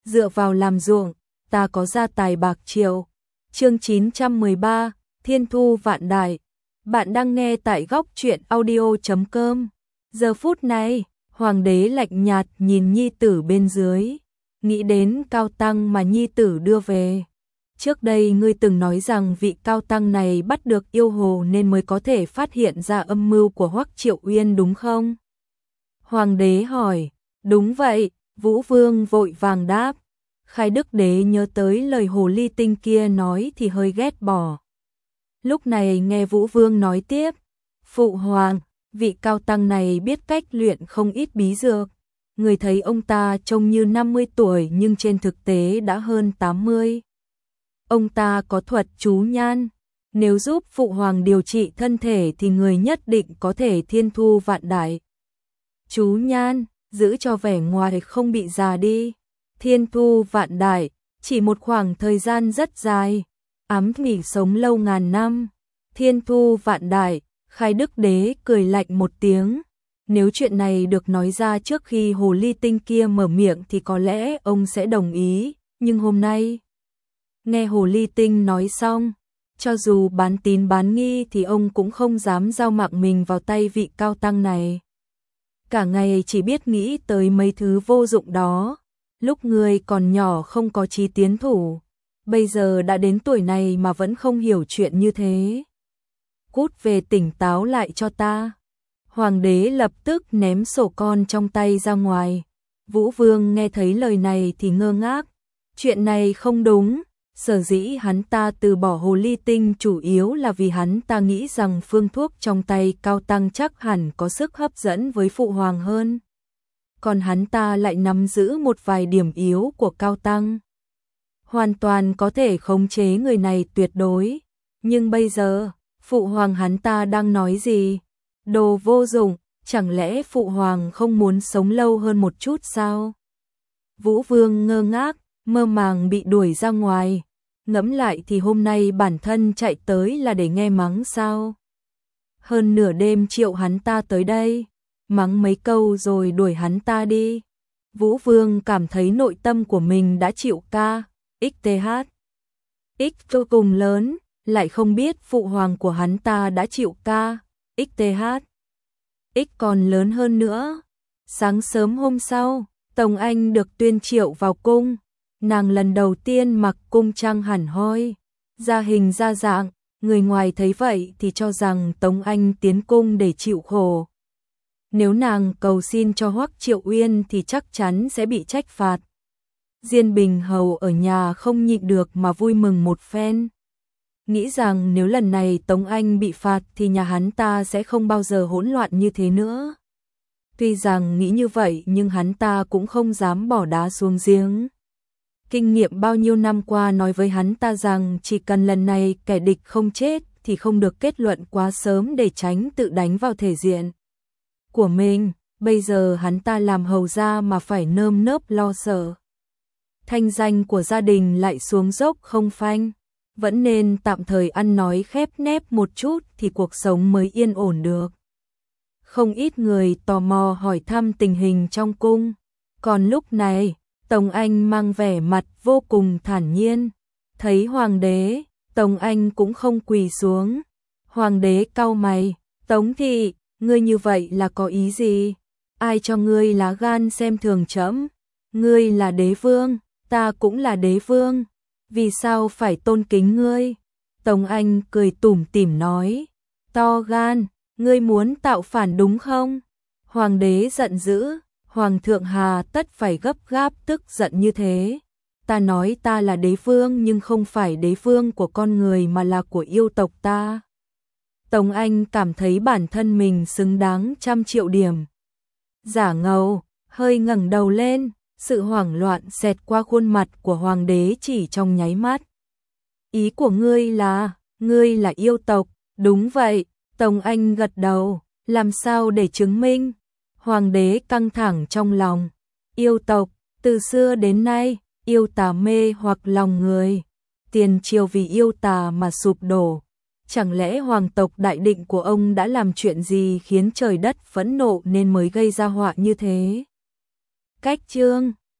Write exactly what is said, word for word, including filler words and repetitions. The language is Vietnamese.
dựa vào làm ruộng, ta có gia tài bạc triệu. Chương chín trăm mười ba, Thiên thu vạn đại. Bạn đang nghe tại góc truyện audio chấm com. Giờ phút này, hoàng đế lạnh nhạt nhìn nhi tử bên dưới, nghĩ đến cao tăng mà nhi tử đưa về. Trước đây ngươi từng nói rằng vị cao tăng này bắt được yêu hồ nên mới có thể phát hiện ra âm mưu của Hoắc Triệu Uyên đúng không? Hoàng đế hỏi, đúng vậy, Vũ Vương vội vàng đáp. Khai Đức Đế nhớ tới lời hồ ly tinh kia nói thì hơi ghét bỏ. Lúc này nghe Vũ Vương nói tiếp, Phụ Hoàng, vị cao tăng này biết cách luyện không ít bí dược. Người thấy ông ta trông như năm mươi tuổi nhưng trên thực tế đã hơn tám mươi. Ông ta có thuật chú nhan, nếu giúp Phụ Hoàng điều trị thân thể thì người nhất định có thể thiên thu vạn đại. Chú nhan, giữ cho vẻ ngoài không bị già đi. Thiên thu vạn đại, chỉ một khoảng thời gian rất dài, ám nghỉ sống lâu ngàn năm. Thiên thu vạn đại, Khai Đức Đế cười lạnh một tiếng. Nếu chuyện này được nói ra trước khi hồ ly tinh kia mở miệng thì có lẽ ông sẽ đồng ý, nhưng hôm nay nghe hồ ly tinh nói xong, cho dù bán tín bán nghi thì ông cũng không dám giao mạng mình vào tay vị cao tăng này. Cả ngày chỉ biết nghĩ tới mấy thứ vô dụng đó. Lúc người còn nhỏ không có chí tiến thủ, bây giờ đã đến tuổi này mà vẫn không hiểu chuyện như thế. Cút về tỉnh táo lại cho ta. Hoàng đế lập tức ném sổ con trong tay ra ngoài. Vũ Vương nghe thấy lời này thì ngơ ngác. Chuyện này không đúng. Sở dĩ hắn ta từ bỏ hồ ly tinh chủ yếu là vì hắn ta nghĩ rằng phương thuốc trong tay cao tăng chắc hẳn có sức hấp dẫn với Phụ Hoàng hơn. Còn hắn ta lại nắm giữ một vài điểm yếu của cao tăng. Hoàn toàn có thể khống chế người này tuyệt đối. Nhưng bây giờ, Phụ Hoàng hắn ta đang nói gì? Đồ vô dụng, chẳng lẽ Phụ Hoàng không muốn sống lâu hơn một chút sao? Vũ Vương ngơ ngác, mơ màng bị đuổi ra ngoài. Ngẫm lại thì hôm nay bản thân chạy tới là để nghe mắng sao? Hơn nửa đêm triệu hắn ta tới đây, mắng mấy câu rồi đuổi hắn ta đi. Vũ Vương cảm thấy nội tâm của mình đã chịu ca, xth. X vô cùng lớn, lại không biết Phụ Hoàng của hắn ta đã chịu ca, xth. X còn lớn hơn nữa. Sáng sớm hôm sau, Tống Anh được tuyên triệu vào cung. Nàng lần đầu tiên mặc cung trang hẳn hoi, ra hình ra dạng, người ngoài thấy vậy thì cho rằng Tống Anh tiến cung để chịu khổ. Nếu nàng cầu xin cho Hoắc Triệu Uyên thì chắc chắn sẽ bị trách phạt. Diên Bình Hầu ở nhà không nhịn được mà vui mừng một phen. Nghĩ rằng nếu lần này Tống Anh bị phạt thì nhà hắn ta sẽ không bao giờ hỗn loạn như thế nữa. Tuy rằng nghĩ như vậy nhưng hắn ta cũng không dám bỏ đá xuống giếng. Kinh nghiệm bao nhiêu năm qua nói với hắn ta rằng chỉ cần lần này kẻ địch không chết thì không được kết luận quá sớm để tránh tự đánh vào thể diện của mình. Bây giờ hắn ta làm hầu gia mà phải nơm nớp lo sợ. Thanh danh của gia đình lại xuống dốc không phanh. Vẫn nên tạm thời ăn nói khép nép một chút thì cuộc sống mới yên ổn được. Không ít người tò mò hỏi thăm tình hình trong cung. Còn lúc này, Tống Anh mang vẻ mặt vô cùng thản nhiên. Thấy hoàng đế, Tống Anh cũng không quỳ xuống. Hoàng đế cau mày, Tống thị, ngươi như vậy là có ý gì? Ai cho ngươi lá gan xem thường trẫm? Ngươi là đế vương, ta cũng là đế vương. Vì sao phải tôn kính ngươi? Tống Anh cười tủm tỉm nói, to gan, ngươi muốn tạo phản đúng không? Hoàng đế giận dữ. Hoàng thượng hà tất phải gấp gáp tức giận như thế. Ta nói ta là đế vương nhưng không phải đế vương của con người mà là của yêu tộc ta. Tống Anh cảm thấy bản thân mình xứng đáng trăm triệu điểm. Giả ngầu, hơi ngẩng đầu lên, sự hoảng loạn xẹt qua khuôn mặt của hoàng đế chỉ trong nháy mắt. Ý của ngươi là, ngươi là yêu tộc, đúng vậy, Tống Anh gật đầu, làm sao để chứng minh? Hoàng đế căng thẳng trong lòng. Yêu tộc, từ xưa đến nay, yêu tà mê hoặc lòng người. Tiền triều vì yêu tà mà sụp đổ. Chẳng lẽ hoàng tộc đại định của ông đã làm chuyện gì khiến trời đất phẫn nộ nên mới gây ra họa như thế? Cách chương